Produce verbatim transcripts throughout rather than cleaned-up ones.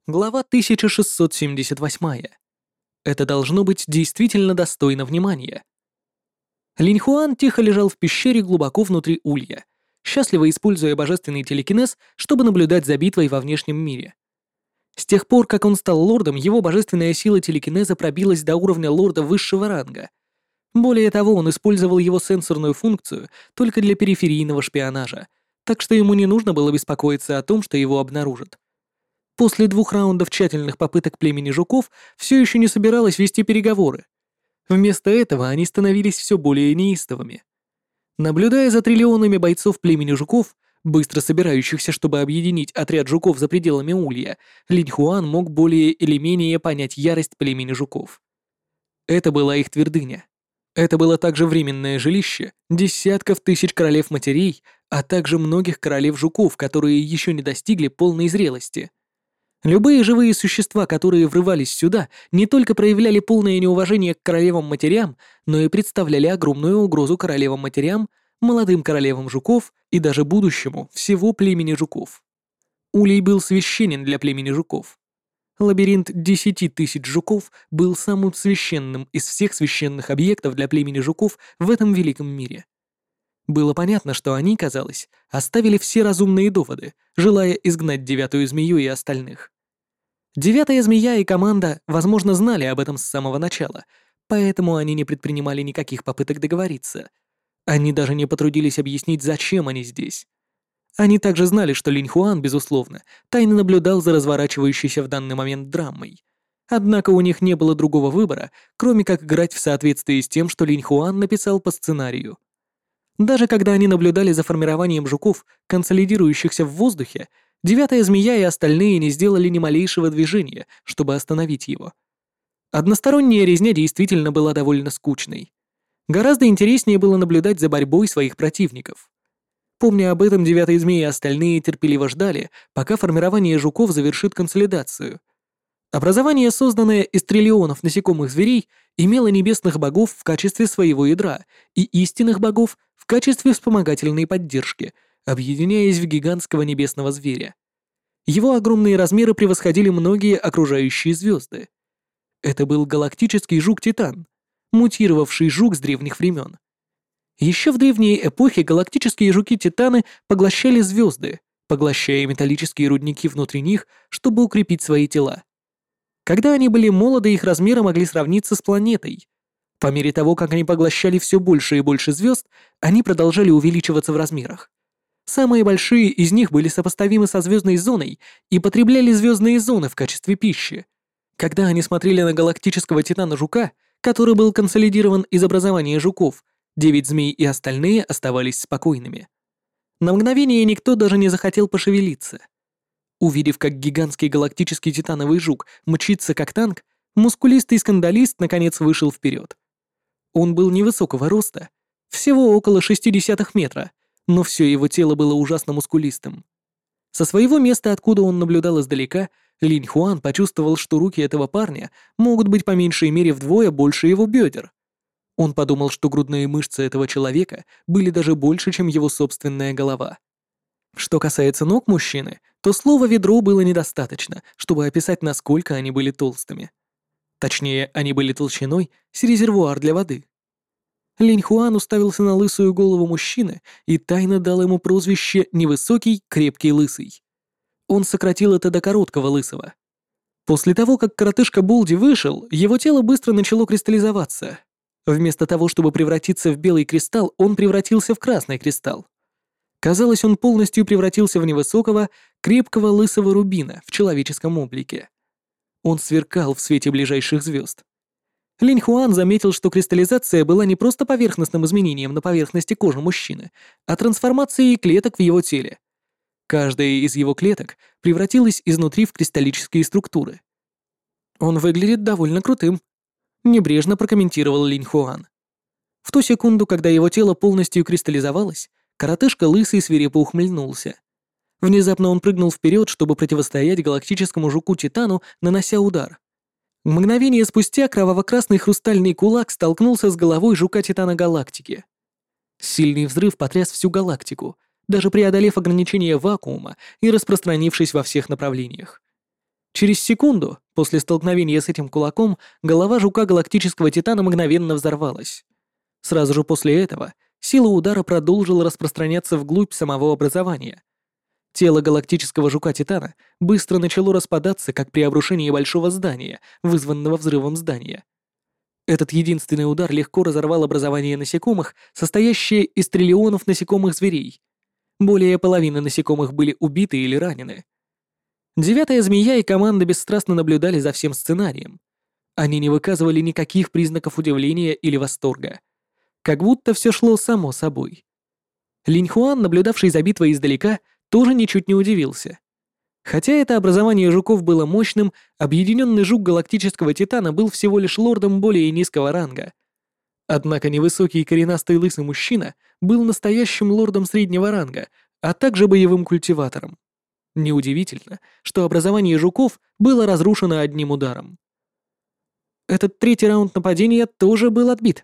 Глава тысяча шестьсот семьдесят восемь. Это должно быть действительно достойно внимания. Линь Хуан тихо лежал в пещере глубоко внутри улья, счастливо используя божественный телекинез, чтобы наблюдать за битвой во внешнем мире. С тех пор, как он стал лордом, его божественная сила телекинеза пробилась до уровня лорда высшего ранга. Более того, он использовал его сенсорную функцию только для периферийного шпионажа, так что ему не нужно было беспокоиться о том, что его обнаружат. После двух раундов тщательных попыток племени жуков все еще не собиралось вести переговоры. Вместо этого они становились все более неистовыми. Наблюдая за триллионами бойцов племени жуков, быстро собирающихся, чтобы объединить отряд жуков за пределами улья, Линь Хуан мог более или менее понять ярость племени жуков. Это была их твердыня. Это было также временное жилище десятков тысяч королев-матерей, а также многих королев-жуков, которые еще не достигли полной зрелости. Любые живые существа, которые врывались сюда, не только проявляли полное неуважение к королевам-матерям, но и представляли огромную угрозу королевам-матерям, молодым королевам жуков и даже будущему всего племени жуков. Улей был священен для племени жуков. Лабиринт десяти тысяч жуков был самым священным из всех священных объектов для племени жуков в этом великом мире. Было понятно, что они, казалось, оставили все разумные доводы, желая изгнать девятую змею и остальных. Девятая змея и команда, возможно, знали об этом с самого начала, поэтому они не предпринимали никаких попыток договориться. Они даже не потрудились объяснить, зачем они здесь. Они также знали, что Линь Хуан, безусловно, тайно наблюдал за разворачивающейся в данный момент драмой. Однако у них не было другого выбора, кроме как играть в соответствии с тем, что Линь Хуан написал по сценарию. Даже когда они наблюдали за формированием жуков, консолидирующихся в воздухе, девятая змея и остальные не сделали ни малейшего движения, чтобы остановить его. Односторонняя резня действительно была довольно скучной. Гораздо интереснее было наблюдать за борьбой своих противников. Помня об этом, девятая змея и остальные терпеливо ждали, пока формирование жуков завершит консолидацию. Образование, созданное из триллионов насекомых зверей, имело небесных богов в качестве своего ядра и истинных богов в качестве вспомогательной поддержки, объединяясь в гигантского небесного зверя. Его огромные размеры превосходили многие окружающие звезды. Это был галактический жук-титан, мутировавший жук с древних времен. Еще в древние эпохи галактические жуки-титаны поглощали звезды, поглощая металлические рудники внутри них, чтобы укрепить свои тела. Когда они были молоды, их размеры могли сравниться с планетой. По мере того, как они поглощали все больше и больше звезд, они продолжали увеличиваться в размерах. Самые большие из них были сопоставимы со звездной зоной и потребляли звездные зоны в качестве пищи. Когда они смотрели на галактического титана-жука, который был консолидирован из образования жуков, девять змей и остальные оставались спокойными. На мгновение никто даже не захотел пошевелиться. Увидев, как гигантский галактический титановый жук мчится как танк, мускулистый скандалист наконец вышел вперед. Он был невысокого роста, всего около шестидесятых метра, но все его тело было ужасно мускулистым. Со своего места, откуда он наблюдал издалека, Линь Хуан почувствовал, что руки этого парня могут быть по меньшей мере вдвое больше его бедер. Он подумал, что грудные мышцы этого человека были даже больше, чем его собственная голова. Что касается ног мужчины, то слова «ведро» было недостаточно, чтобы описать, насколько они были толстыми. Точнее, они были толщиной с резервуар для воды. Линь Хуан уставился на лысую голову мужчины и тайно дал ему прозвище «невысокий, крепкий лысый». Он сократил это до короткого лысого. После того, как коротышка Болди вышел, его тело быстро начало кристаллизоваться. Вместо того, чтобы превратиться в белый кристалл, он превратился в красный кристалл. Казалось, он полностью превратился в невысокого, крепкого лысого рубина в человеческом облике. Он сверкал в свете ближайших звезд. Линь Хуан заметил, что кристаллизация была не просто поверхностным изменением на поверхности кожи мужчины, а трансформацией клеток в его теле. Каждая из его клеток превратилась изнутри в кристаллические структуры. «Он выглядит довольно крутым», — небрежно прокомментировал Линь Хуан. В ту секунду, когда его тело полностью кристаллизовалось, коротышка лысый свирепо ухмыльнулся. Внезапно он прыгнул вперед, чтобы противостоять галактическому жуку-титану, нанося удар. Мгновение спустя кроваво-красный хрустальный кулак столкнулся с головой жука-титана галактики. Сильный взрыв потряс всю галактику, даже преодолев ограничения вакуума и распространившись во всех направлениях. Через секунду, после столкновения с этим кулаком, голова жука галактического титана мгновенно взорвалась. Сразу же после этого сила удара продолжила распространяться вглубь самого образования. Тело галактического жука-титана быстро начало распадаться, как при обрушении большого здания, вызванного взрывом здания. Этот единственный удар легко разорвал образование насекомых, состоящее из триллионов насекомых зверей. Более половины насекомых были убиты или ранены. Девятая змея и команда бесстрастно наблюдали за всем сценарием. Они не выказывали никаких признаков удивления или восторга. Как будто все шло само собой. Линьхуан, наблюдавший за битвой издалека, тоже ничуть не удивился. Хотя это образование жуков было мощным, объединенный жук галактического титана был всего лишь лордом более низкого ранга. Однако невысокий коренастый лысый мужчина был настоящим лордом среднего ранга, а также боевым культиватором. Неудивительно, что образование жуков было разрушено одним ударом. Этот третий раунд нападения тоже был отбит.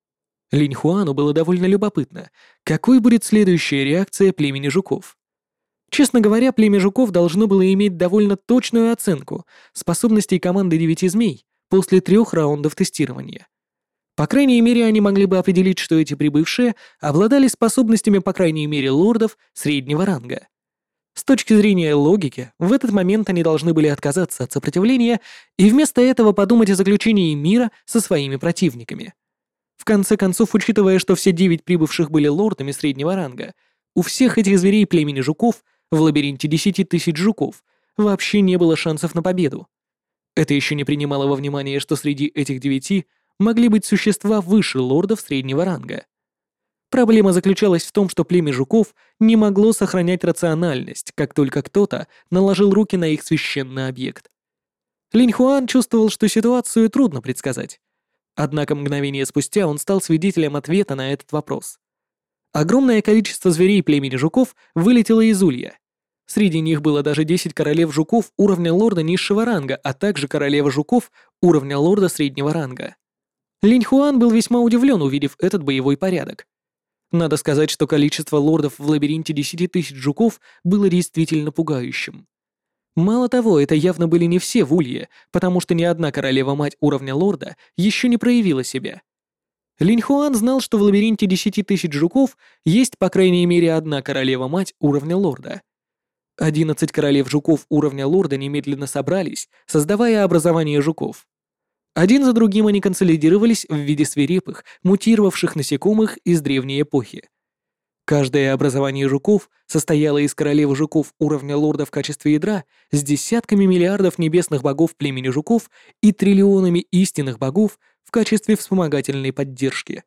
Линьхуану было довольно любопытно, какой будет следующая реакция племени жуков. Честно говоря, племя жуков должно было иметь довольно точную оценку способностей команды девяти змей после трех раундов тестирования. По крайней мере, они могли бы определить, что эти прибывшие обладали способностями, по крайней мере, лордов среднего ранга. С точки зрения логики, в этот момент они должны были отказаться от сопротивления и вместо этого подумать о заключении мира со своими противниками. В конце концов, учитывая, что все девять прибывших были лордами среднего ранга, у всех этих зверей племени жуков в лабиринте десяти тысяч жуков вообще не было шансов на победу. Это еще не принимало во внимание, что среди этих девяти могли быть существа выше лордов среднего ранга. Проблема заключалась в том, что племя жуков не могло сохранять рациональность, как только кто-то наложил руки на их священный объект. Линьхуан чувствовал, что ситуацию трудно предсказать. Однако мгновение спустя он стал свидетелем ответа на этот вопрос. Огромное количество зверей племени жуков вылетело из улья. Среди них было даже десять королев жуков уровня лорда низшего ранга, а также королева жуков уровня лорда среднего ранга. Линьхуан был весьма удивлен, увидев этот боевой порядок. Надо сказать, что количество лордов в лабиринте десяти тысяч жуков было действительно пугающим. Мало того, это явно были не все в улье, потому что ни одна королева-мать уровня лорда еще не проявила себя. Линьхуан знал, что в лабиринте десяти тысяч жуков есть по крайней мере одна королева-мать уровня лорда. Одиннадцать королев жуков уровня лорда немедленно собрались, создавая образование жуков. Один за другим они консолидировались в виде свирепых, мутировавших насекомых из древней эпохи. Каждое образование жуков состояло из королевы жуков уровня лорда в качестве ядра с десятками миллиардов небесных богов племени жуков и триллионами истинных богов в качестве вспомогательной поддержки.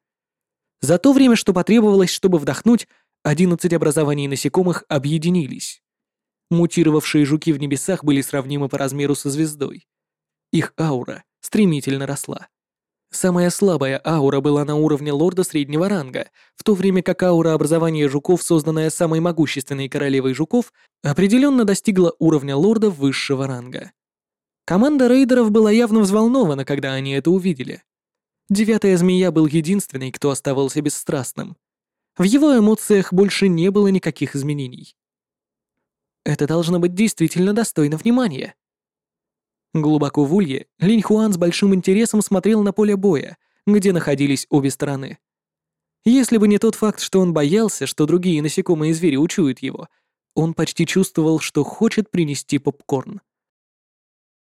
За то время, что потребовалось, чтобы вдохнуть, одиннадцать образований насекомых объединились. Мутировавшие жуки в небесах были сравнимы по размеру со звездой. Их аура стремительно росла. Самая слабая аура была на уровне лорда среднего ранга, в то время как аура образования жуков, созданная самой могущественной королевой жуков, определенно достигла уровня лорда высшего ранга. Команда рейдеров была явно взволнована, когда они это увидели. Девятая змея был единственный, кто оставался бесстрастным. В его эмоциях больше не было никаких изменений. Это должно быть действительно достойно внимания. Глубоко в улье Линьхуан с большим интересом смотрел на поле боя, где находились обе стороны. Если бы не тот факт, что он боялся, что другие насекомые и звери учуют его, он почти чувствовал, что хочет принести попкорн.